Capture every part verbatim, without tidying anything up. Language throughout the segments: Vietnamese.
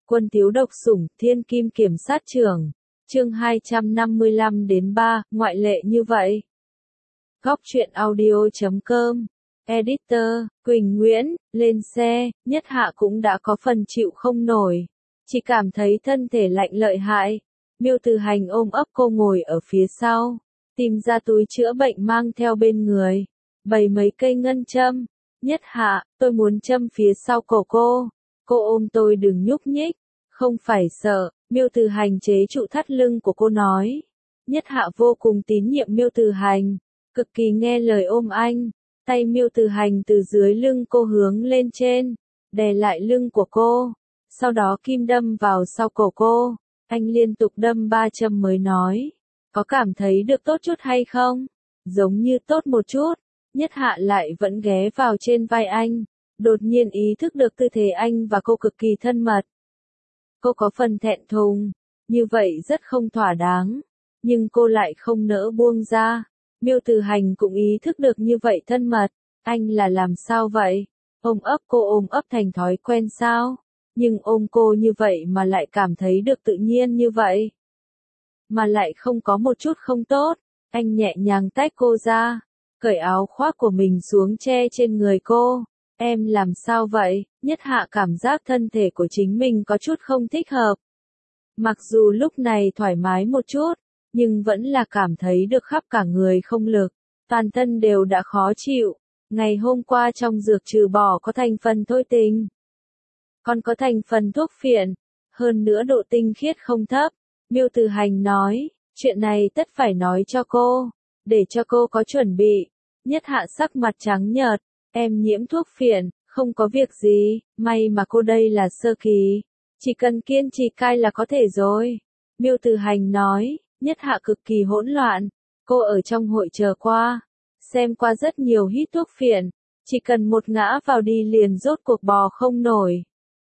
Quân thiếu độc sủng, thiên kim kiểm sát trưởng. Chương hai trăm năm mươi lăm đến ba, ngoại lệ như vậy. Góc truyện audio chấm com. Editor, Quỳnh Nguyễn, lên xe, Nhất Hạ cũng đã có phần chịu không nổi. Chỉ cảm thấy thân thể lạnh lợi hại. Miêu Từ Hành ôm ấp cô ngồi ở phía sau. Tìm ra túi chữa bệnh mang theo bên người. Bày mấy cây ngân châm. Nhất Hạ, tôi muốn châm phía sau cổ cô. Cô ôm tôi đừng nhúc nhích. Không phải sợ, Miêu Từ Hành chế trụ thắt lưng của cô nói. Nhất Hạ vô cùng tín nhiệm Miêu Từ Hành. Cực kỳ nghe lời ôm anh. Tay Miêu Từ Hành từ dưới lưng cô hướng lên trên. Đè lại lưng của cô. Sau đó kim đâm vào sau cổ cô. Anh liên tục đâm ba châm mới nói. Có cảm thấy được tốt chút hay không? Giống như tốt một chút. Nhất Hạ lại vẫn ghé vào trên vai anh. Đột nhiên ý thức được tư thế anh và cô cực kỳ thân mật. Cô có phần thẹn thùng. Như vậy rất không thỏa đáng. Nhưng cô lại không nỡ buông ra. Miêu Từ Hành cũng ý thức được như vậy thân mật. Anh là làm sao vậy? Ôm ấp cô ôm ấp thành thói quen sao? Nhưng ôm cô như vậy mà lại cảm thấy được tự nhiên như vậy. Mà lại không có một chút không tốt. Anh nhẹ nhàng tách cô ra. Cởi áo khoác của mình xuống che trên người cô. Em làm sao vậy? Nhất Hạ cảm giác thân thể của chính mình có chút không thích hợp. Mặc dù lúc này thoải mái một chút, nhưng vẫn là cảm thấy được khắp cả người không lực. Toàn thân đều đã khó chịu. Ngày hôm qua trong dược trừ bỏ có thành phần thôi tình. Còn có thành phần thuốc phiện. Hơn nữa độ tinh khiết không thấp. Miêu Từ Hành nói, chuyện này tất phải nói cho cô. Để cho cô có chuẩn bị. Nhất Hạ sắc mặt trắng nhợt. Em nhiễm thuốc phiện, không có việc gì, may mà cô đây là sơ kỳ. Chỉ cần kiên trì cai là có thể rồi. Miêu Từ Hành nói, Nhất Hạ cực kỳ hỗn loạn. Cô ở trong hội chờ qua. Xem qua rất nhiều hít thuốc phiện. Chỉ cần một ngã vào đi liền rốt cuộc bò không nổi.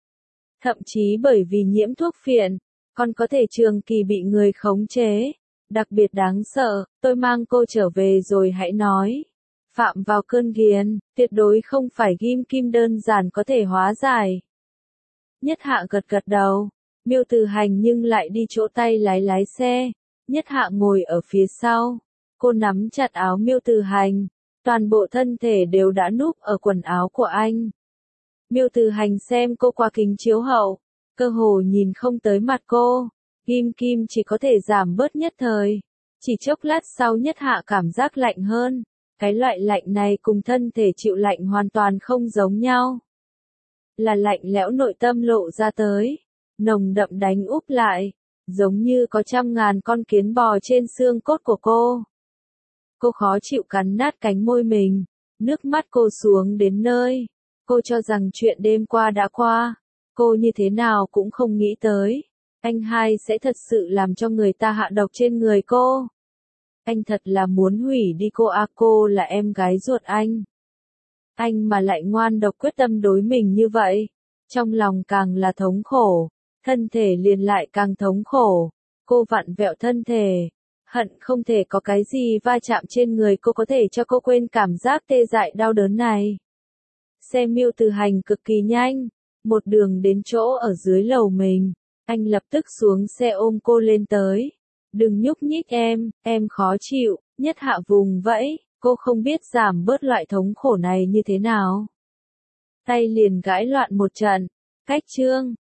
Thậm chí bởi vì nhiễm thuốc phiện, còn có thể trường kỳ bị người khống chế. Đặc biệt đáng sợ, tôi mang cô trở về rồi hãy nói. Phạm vào cơn ghiền, tuyệt đối không phải ghim kim đơn giản có thể hóa giải. Nhất Hạ gật gật đầu. Miêu Từ Hành nhưng lại đi chỗ tay lái lái xe. Nhất Hạ ngồi ở phía sau. Cô nắm chặt áo Miêu Từ Hành. Toàn bộ thân thể đều đã núp ở quần áo của anh. Miêu Từ Hành xem cô qua kính chiếu hậu. Cơ hồ nhìn không tới mặt cô. Ghim kim chỉ có thể giảm bớt nhất thời. Chỉ chốc lát sau Nhất Hạ cảm giác lạnh hơn. Cái loại lạnh này cùng thân thể chịu lạnh hoàn toàn không giống nhau. Là lạnh lẽo nội tâm lộ ra tới. Nồng đậm đánh úp lại. Giống như có trăm ngàn con kiến bò trên xương cốt của cô. Cô khó chịu cắn nát cánh môi mình. Nước mắt cô xuống đến nơi. Cô cho rằng chuyện đêm qua đã qua. Cô như thế nào cũng không nghĩ tới. Anh hai sẽ thật sự làm cho người ta hạ độc trên người cô. Anh thật là muốn hủy đi cô à, cô là em gái ruột anh. Anh mà lại ngoan độc quyết tâm đối mình như vậy. Trong lòng càng là thống khổ. Thân thể liền lại càng thống khổ. Cô vặn vẹo thân thể. Hận không thể có cái gì va chạm trên người cô có thể cho cô quên cảm giác tê dại đau đớn này. Xe Miêu Từ Hành cực kỳ nhanh. Một đường đến chỗ ở dưới lầu mình. Anh lập tức xuống xe ôm cô lên tới. Đừng nhúc nhích em, em khó chịu. Nhất Hạ vùng vẫy, cô không biết giảm bớt loại thống khổ này như thế nào. Tay liền gãi loạn một trận. Cách chương.